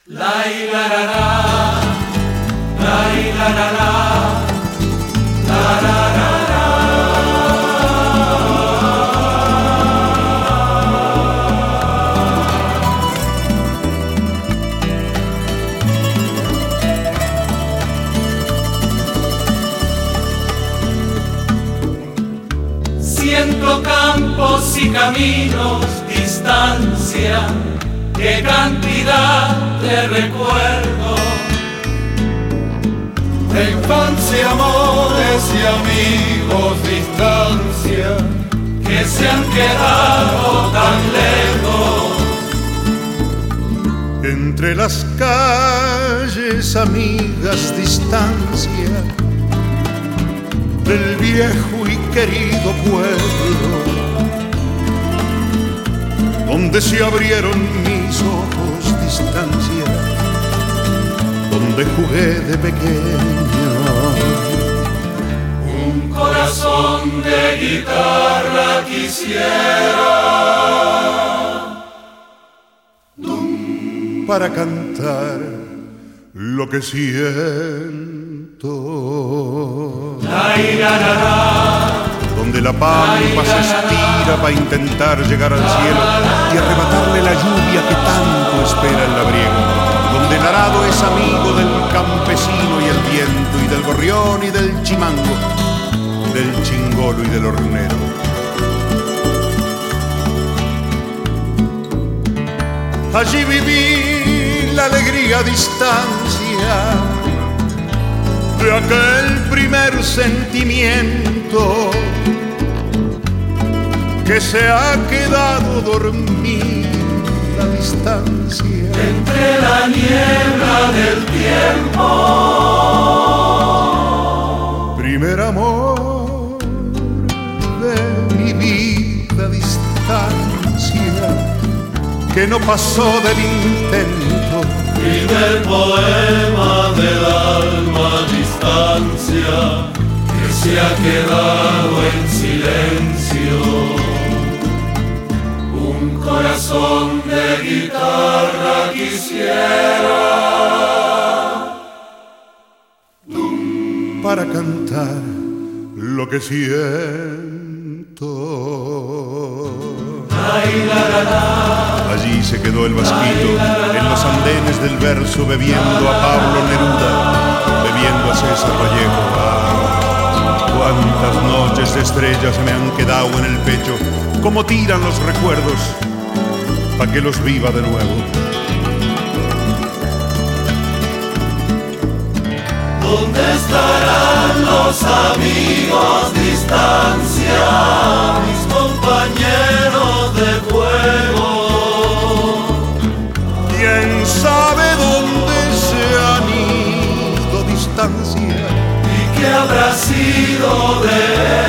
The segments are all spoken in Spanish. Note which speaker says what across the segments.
Speaker 1: La la la la, la la la la, la la la la. Siento campos y caminos, distancia, qué cantidad de recuerdos,
Speaker 2: de infancia, amores y amigos, distancia,
Speaker 1: que se han quedado tan lejos.
Speaker 2: Entre las calles, amigas, distancia, del viejo y querido pueblo, donde se abrieron mis ojos, distancia, donde jugué de pequeño.
Speaker 1: Un corazón de guitarra quisiera,
Speaker 2: para cantar lo que siento.
Speaker 1: La la la la,
Speaker 2: donde la pampa se estira para intentar llegar al cielo y arrebatarle la lluvia que tanto espera el labriego, donde el arado es amigo del campesino y el viento, y del gorrión y del chimango, del chingolo y del hornero. Allí viví la alegría a distancia de aquel primer sentimiento que se ha quedado dormido a distancia
Speaker 1: entre la niebla del tiempo.
Speaker 2: Primer amor de mi vida a distancia, que no pasó del intento.
Speaker 1: Primer poema del alma a distancia, que se ha quedado en silencio. Un corazón de guitarra quisiera,
Speaker 2: para cantar lo que siento. Allí se quedó el vasquito, en los andenes del verso, bebiendo a Pablo Neruda, bebiendo a César Vallejo. Cuántas noches de estrellas se me han quedado en el pecho, cómo tiran los recuerdos, pa' que los viva de nuevo.
Speaker 1: ¿Dónde estarán los amigos, distancia, mis compañeros de juego?
Speaker 2: ¿Quién sabe dónde se han ido, distancia?
Speaker 1: ¿Y qué habrá sido de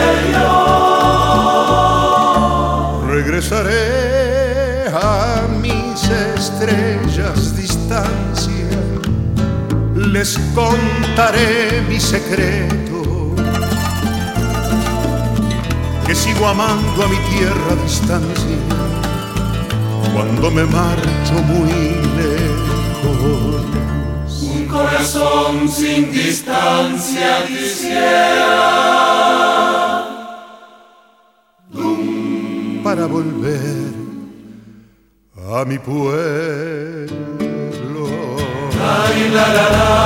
Speaker 1: ellos?
Speaker 2: Regresaré a mis estrellas, distancia, les contaré mi secreto, que sigo amando a mi tierra a distancia, cuando me marcho muy lejos.
Speaker 1: Un corazón sin distancia quisiera,
Speaker 2: para volver a mi pueblo.
Speaker 1: La la la la.